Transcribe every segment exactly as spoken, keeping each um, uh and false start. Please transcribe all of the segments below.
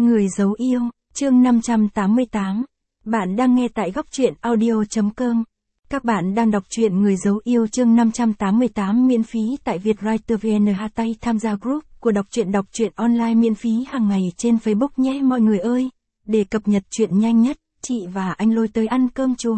Người giấu yêu, chương năm trăm tám mươi tám. Bạn đang nghe tại góc truyện audio.com. Các bạn đang đọc truyện Người giấu yêu chương năm trăm tám mươi tám miễn phí tại Vietwriter vê en. Hashtag tham gia group của đọc truyện đọc truyện online miễn phí hàng ngày trên Facebook nhé mọi người ơi. Để cập nhật truyện nhanh nhất, chị và anh Lôi tới ăn cơm chùa.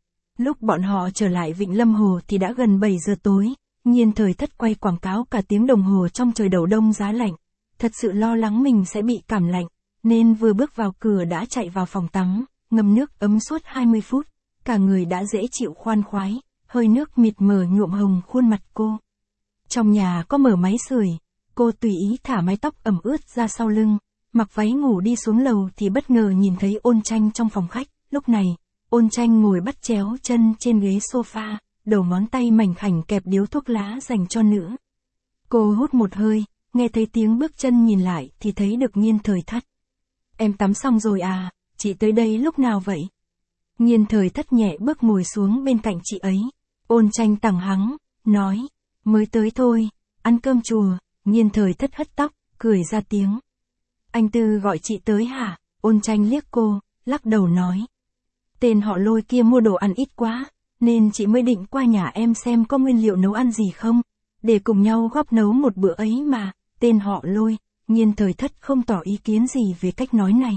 Lúc bọn họ trở lại Vịnh Lâm Hồ thì đã gần bảy giờ tối. Nhiên Thời Thất quay quảng cáo cả tiếng đồng hồ trong trời đầu đông giá lạnh. Thật sự lo lắng mình sẽ bị cảm lạnh, nên vừa bước vào cửa đã chạy vào phòng tắm, ngâm nước ấm suốt hai mươi phút. Cả người đã dễ chịu khoan khoái, hơi nước mịt mờ nhuộm hồng khuôn mặt cô. Trong nhà có mở máy sưởi, cô tùy ý thả mái tóc ẩm ướt ra sau lưng, mặc váy ngủ đi xuống lầu thì bất ngờ nhìn thấy Ôn Tranh trong phòng khách. Lúc này, Ôn Tranh ngồi bắt chéo chân trên ghế sofa, đầu ngón tay mảnh khảnh kẹp điếu thuốc lá dành cho nữ. Cô hút một hơi, nghe thấy tiếng bước chân nhìn lại thì thấy được Nhiên Thời Thất. Em tắm xong rồi à, chị tới đây lúc nào vậy? Nhiên Thời Thất nhẹ bước ngồi xuống bên cạnh chị ấy. Ôn Tranh tằng hắng, nói, mới tới thôi, ăn cơm chùa. Nhiên Thời Thất hất tóc, cười ra tiếng. Anh Tư gọi chị tới hả? Ôn Tranh liếc cô, lắc đầu nói. Tên họ Lôi kia mua đồ ăn ít quá, nên chị mới định qua nhà em xem có nguyên liệu nấu ăn gì không, để cùng nhau góp nấu một bữa ấy mà. Tên họ Lôi, Nhiên Thời Thất không tỏ ý kiến gì về cách nói này.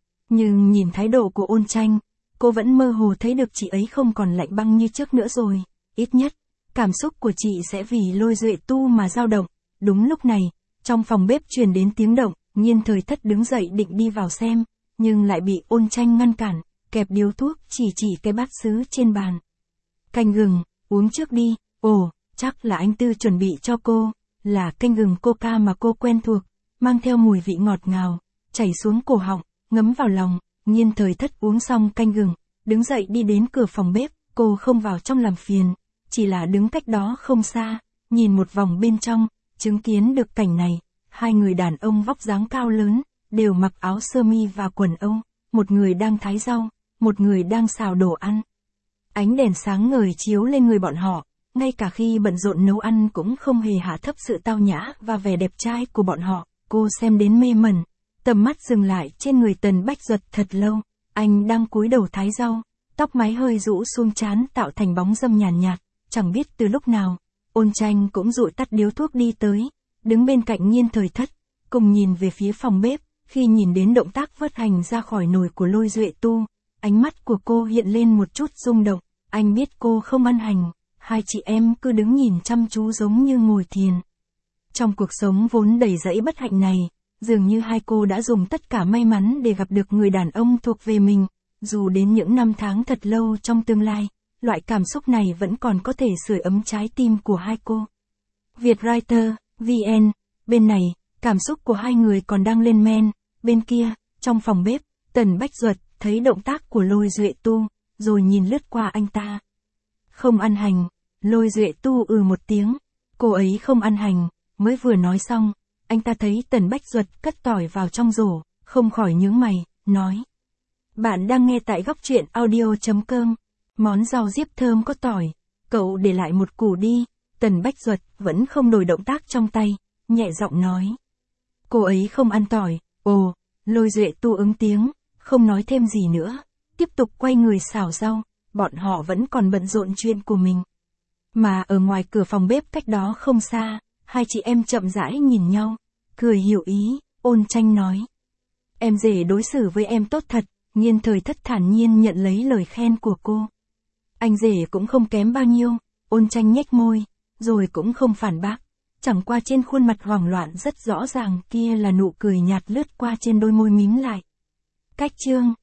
Nhưng nhìn thái độ của Ôn Tranh, cô vẫn mơ hồ thấy được chị ấy không còn lạnh băng như trước nữa rồi. Ít nhất, cảm xúc của chị sẽ vì Lôi Duệ Tu mà dao động. Đúng lúc này, trong phòng bếp truyền đến tiếng động, Nhiên Thời Thất đứng dậy định đi vào xem, nhưng lại bị Ôn Tranh ngăn cản, kẹp điếu thuốc chỉ chỉ cái bát sứ trên bàn. Canh gừng, uống trước đi. Ồ, chắc là anh Tư chuẩn bị cho cô. Là canh gừng coca mà cô quen thuộc, mang theo mùi vị ngọt ngào, chảy xuống cổ họng, ngấm vào lòng. Nhiên Thời Thất uống xong canh gừng, đứng dậy đi đến cửa phòng bếp. Cô không vào trong làm phiền, chỉ là đứng cách đó không xa, nhìn một vòng bên trong, chứng kiến được cảnh này. Hai người đàn ông vóc dáng cao lớn, đều mặc áo sơ mi và quần âu. Một người đang thái rau, một người đang xào đồ ăn. Ánh đèn sáng ngời chiếu lên người bọn họ. Ngay cả khi bận rộn nấu ăn cũng không hề hạ thấp sự tao nhã và vẻ đẹp trai của bọn họ. Cô xem đến mê mẩn, tầm mắt dừng lại trên người Tần Bách Duật thật lâu. Anh đang cúi đầu thái rau, tóc mái hơi rũ xuống trán tạo thành bóng râm nhàn nhạt, nhạt. Chẳng biết từ lúc nào, Ôn Tranh cũng dụi tắt điếu thuốc đi tới, đứng bên cạnh Nhiên Thời Thất, cùng nhìn về phía phòng bếp. Khi nhìn đến động tác vớt hành ra khỏi nồi của Lôi Duệ Tu, ánh mắt của cô hiện lên một chút rung động. Anh biết cô không ăn hành. Hai chị em cứ đứng nhìn chăm chú giống như ngồi thiền. Trong cuộc sống vốn đầy rẫy bất hạnh này, dường như hai cô đã dùng tất cả may mắn để gặp được người đàn ông thuộc về mình. Dù đến những năm tháng thật lâu trong tương lai, loại cảm xúc này vẫn còn có thể sưởi ấm trái tim của hai cô. Vietwriter vê en, bên này, cảm xúc của hai người còn đang lên men. Bên kia, trong phòng bếp, Tần Bách Duật thấy động tác của Lôi Duệ Tu, rồi nhìn lướt qua anh ta. Không ăn hành. Lôi Duệ Tu ừ một tiếng. Cô ấy không ăn hành. Mới vừa nói xong, anh ta thấy Tần Bách Duật cất tỏi vào trong rổ, không khỏi nhướng mày, nói. Bạn đang nghe tại góc truyện audio.com. Món rau diếp thơm có tỏi. Cậu để lại một củ đi. Tần Bách Duật vẫn không đổi động tác trong tay, nhẹ giọng nói. Cô ấy không ăn tỏi. Ồ, Lôi Duệ Tu ứng tiếng, không nói thêm gì nữa. Tiếp tục quay người xào rau. Bọn họ vẫn còn bận rộn chuyện của mình. Mà ở ngoài cửa phòng bếp cách đó không xa, hai chị em chậm rãi nhìn nhau, cười hiểu ý. Ôn Tranh nói. Em rể đối xử với em tốt thật. Nhiên Thời Thất thản nhiên nhận lấy lời khen của cô. Anh rể cũng không kém bao nhiêu. Ôn Tranh nhếch môi, rồi cũng không phản bác. Chẳng qua trên khuôn mặt hoảng loạn rất rõ ràng kia là nụ cười nhạt lướt qua trên đôi môi mím lại. Cách chương